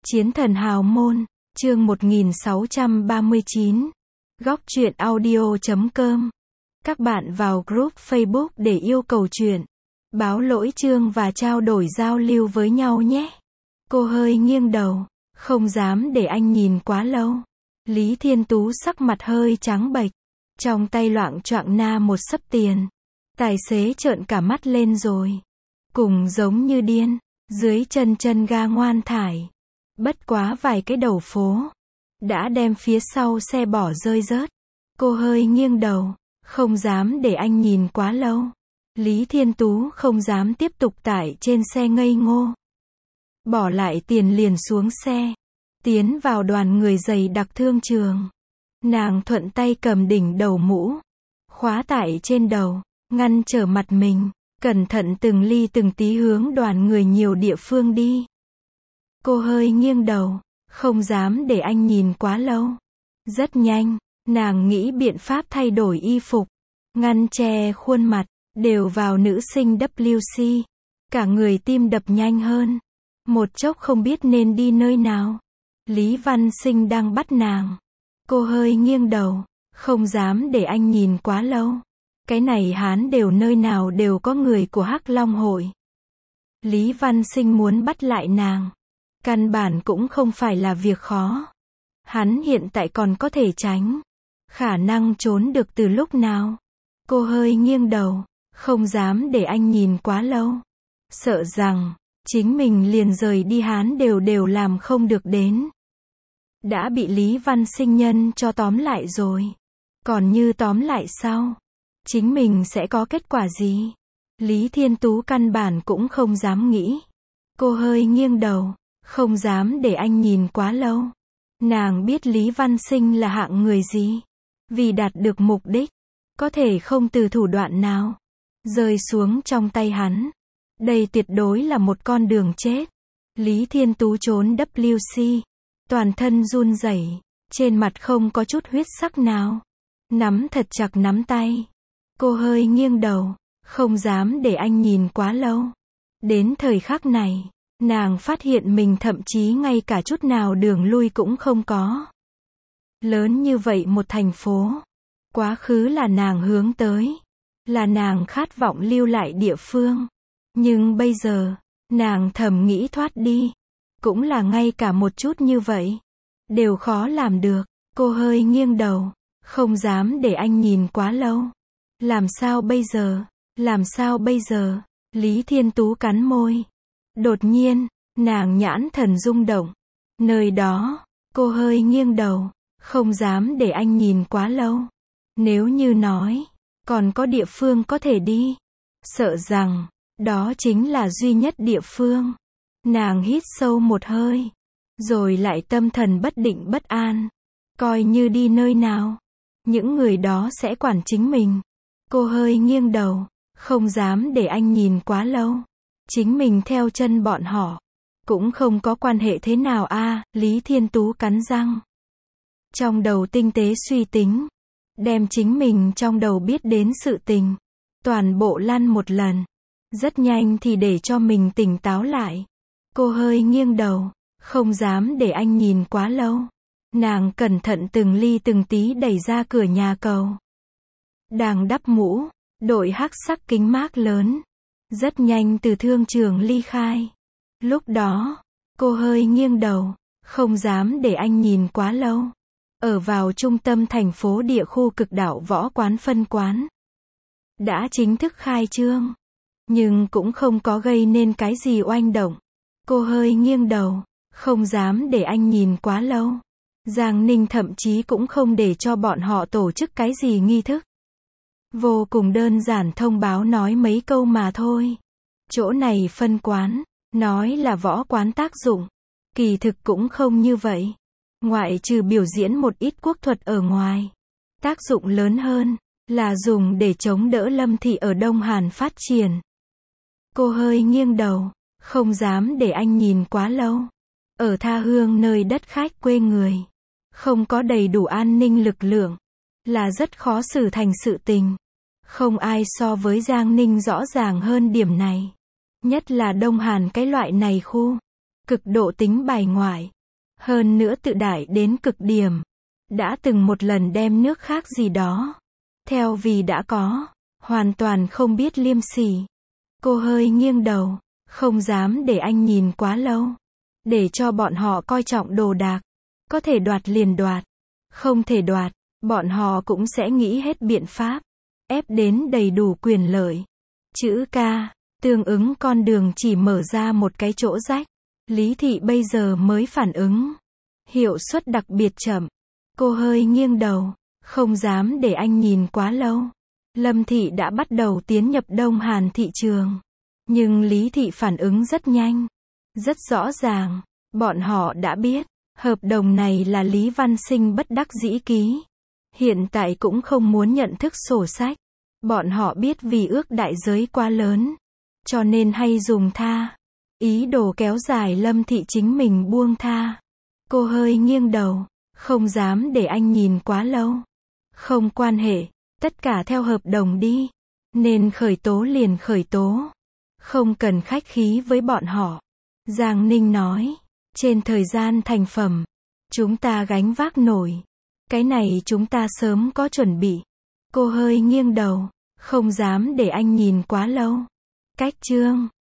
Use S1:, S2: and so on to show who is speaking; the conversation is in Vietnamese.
S1: Chiến thần hào môn, chương 1639. Góc truyện audio.com. Các bạn vào group Facebook để yêu cầu truyện, báo lỗi chương và trao đổi giao lưu với nhau nhé. Cô hơi nghiêng đầu, không dám để anh nhìn quá lâu. Lý Thiên Tú sắc mặt hơi trắng bệch, trong tay loạng choạng na một xấp tiền. Tài xế trợn cả mắt lên rồi. Cùng giống như điên, dưới chân chân ga ngoan thải. Bất quá vài cái đầu phố, đã đem phía sau xe bỏ rơi rớt. Cô hơi nghiêng đầu, không dám để anh nhìn quá lâu. Lý Thiên Tú không dám tiếp tục tải trên xe ngây ngô. Bỏ lại tiền liền xuống xe, tiến vào đoàn người dày đặc thương trường. Nàng thuận tay cầm đỉnh đầu mũ, khóa tải trên đầu, ngăn trở mặt mình, cẩn thận từng ly từng tí hướng đoàn người nhiều địa phương đi. Cô hơi nghiêng đầu, không dám để anh nhìn quá lâu. Rất nhanh, nàng nghĩ biện pháp thay đổi y phục, ngăn che khuôn mặt, đều vào nữ sinh WC. Cả người tim đập nhanh hơn. Một chốc không biết nên đi nơi nào. Lý Văn Sinh đang bắt nàng. Cô hơi nghiêng đầu, không dám để anh nhìn quá lâu. Cái này hán đều nơi nào đều có người của Hắc Long hội. Lý Văn Sinh muốn bắt lại nàng, căn bản cũng không phải là việc khó. Hắn hiện tại còn có thể tránh, khả năng trốn được từ lúc nào. Cô hơi nghiêng đầu, không dám để anh nhìn quá lâu. Sợ rằng, chính mình liền rời đi hắn đều làm không được đến. Đã bị Lý Văn Sinh nhân cho tóm lại rồi. Còn như tóm lại sau, chính mình sẽ có kết quả gì? Lý Thiên Tú căn bản cũng không dám nghĩ. Cô hơi nghiêng đầu, không dám để anh nhìn quá lâu. Nàng biết Lý Văn Sinh là hạng người gì. Vì đạt được mục đích, có thể không từ thủ đoạn nào rơi xuống trong tay hắn. Đây tuyệt đối là một con đường chết. Lý Thiên Tú trốn WC, toàn thân run rẩy, trên mặt không có chút huyết sắc nào. Nắm thật chặt nắm tay. Cô hơi nghiêng đầu, không dám để anh nhìn quá lâu. Đến thời khắc này, nàng phát hiện mình thậm chí ngay cả chút nào đường lui cũng không có. Lớn như vậy một thành phố, quá khứ là nàng hướng tới, là nàng khát vọng lưu lại địa phương. Nhưng bây giờ, nàng thầm nghĩ thoát đi, cũng là ngay cả một chút như vậy, đều khó làm được. Cô hơi nghiêng đầu, không dám để anh nhìn quá lâu. Làm sao bây giờ? Làm sao bây giờ? Lý Thiên Tú cắn môi. Đột nhiên, nàng nhãn thần rung động. Nơi đó, cô hơi nghiêng đầu, không dám để anh nhìn quá lâu. Nếu như nói, còn có địa phương có thể đi, sợ rằng, đó chính là duy nhất địa phương. Nàng hít sâu một hơi, rồi lại tâm thần bất định bất an. Coi như đi nơi nào, những người đó sẽ quản chính mình. Cô hơi nghiêng đầu, không dám để anh nhìn quá lâu. Chính mình theo chân bọn họ, cũng không có quan hệ thế nào a. Lý Thiên Tú cắn răng. Trong đầu tinh tế suy tính, đem chính mình trong đầu biết đến sự tình, toàn bộ lăn một lần. Rất nhanh thì để cho mình tỉnh táo lại. Cô hơi nghiêng đầu, không dám để anh nhìn quá lâu. Nàng cẩn thận từng ly từng tí đẩy ra cửa nhà cầu. Đang đắp mũ, đội hắc sắc kính mác lớn. Rất nhanh từ thương trường ly khai. Lúc đó, cô hơi nghiêng đầu, không dám để anh nhìn quá lâu. Ở vào trung tâm thành phố địa khu Cực Đạo Võ Quán phân quán. Đã chính thức khai trương, nhưng cũng không có gây nên cái gì oanh động. Cô hơi nghiêng đầu, không dám để anh nhìn quá lâu. Giang Ninh thậm chí cũng không để cho bọn họ tổ chức cái gì nghi thức. Vô cùng đơn giản thông báo nói mấy câu mà thôi. Chỗ này phân quán, nói là võ quán tác dụng. Kỳ thực cũng không như vậy. Ngoại trừ biểu diễn một ít quốc thuật ở ngoài. Tác dụng lớn hơn, là dùng để chống đỡ Lâm Thị ở Đông Hàn phát triển. Cô hơi nghiêng đầu, không dám để anh nhìn quá lâu. Ở tha hương nơi đất khách quê người, không có đầy đủ an ninh lực lượng, là rất khó xử thành sự tình. Không ai so với Giang Ninh rõ ràng hơn điểm này. Nhất là Đông Hàn cái loại này khu, cực độ tính bài ngoại, Hơn nữa tự đại đến cực điểm. Đã từng một lần đem nước khác gì đó. Theo vì đã có. Hoàn toàn không biết liêm sỉ. Cô hơi nghiêng đầu. Không dám để anh nhìn quá lâu. Để cho bọn họ coi trọng đồ đạc. Có thể đoạt liền đoạt. Không thể đoạt, bọn họ cũng sẽ nghĩ hết biện pháp. Ép đến đầy đủ quyền lợi. Chữ K, tương ứng con đường chỉ mở ra một cái chỗ rách. Lý Thị bây giờ mới phản ứng. Hiệu suất đặc biệt chậm. Cô hơi nghiêng đầu. Không dám để anh nhìn quá lâu. Lâm Thị đã bắt đầu tiến nhập Đông Hàn thị trường. Nhưng Lý Thị phản ứng rất nhanh. Rất rõ ràng. Bọn họ đã biết. Hợp đồng này là Lý Văn Sinh bất đắc dĩ ký. Hiện tại cũng không muốn nhận thức sổ sách. Bọn họ biết vì ước đại giới quá lớn. Cho nên hay dùng tha. Ý đồ kéo dài Lâm Thị chính mình buông tha. Cô hơi nghiêng đầu. Không dám để anh nhìn quá lâu. Không quan hệ. Tất cả theo hợp đồng đi. Nên khởi tố liền khởi tố. Không cần khách khí với bọn họ. Giang Ninh nói. Trên thời gian thành phẩm. Chúng ta gánh vác nổi. Cái này chúng ta sớm có chuẩn bị. Cô hơi nghiêng đầu. Không dám để anh nhìn quá lâu. Cách chương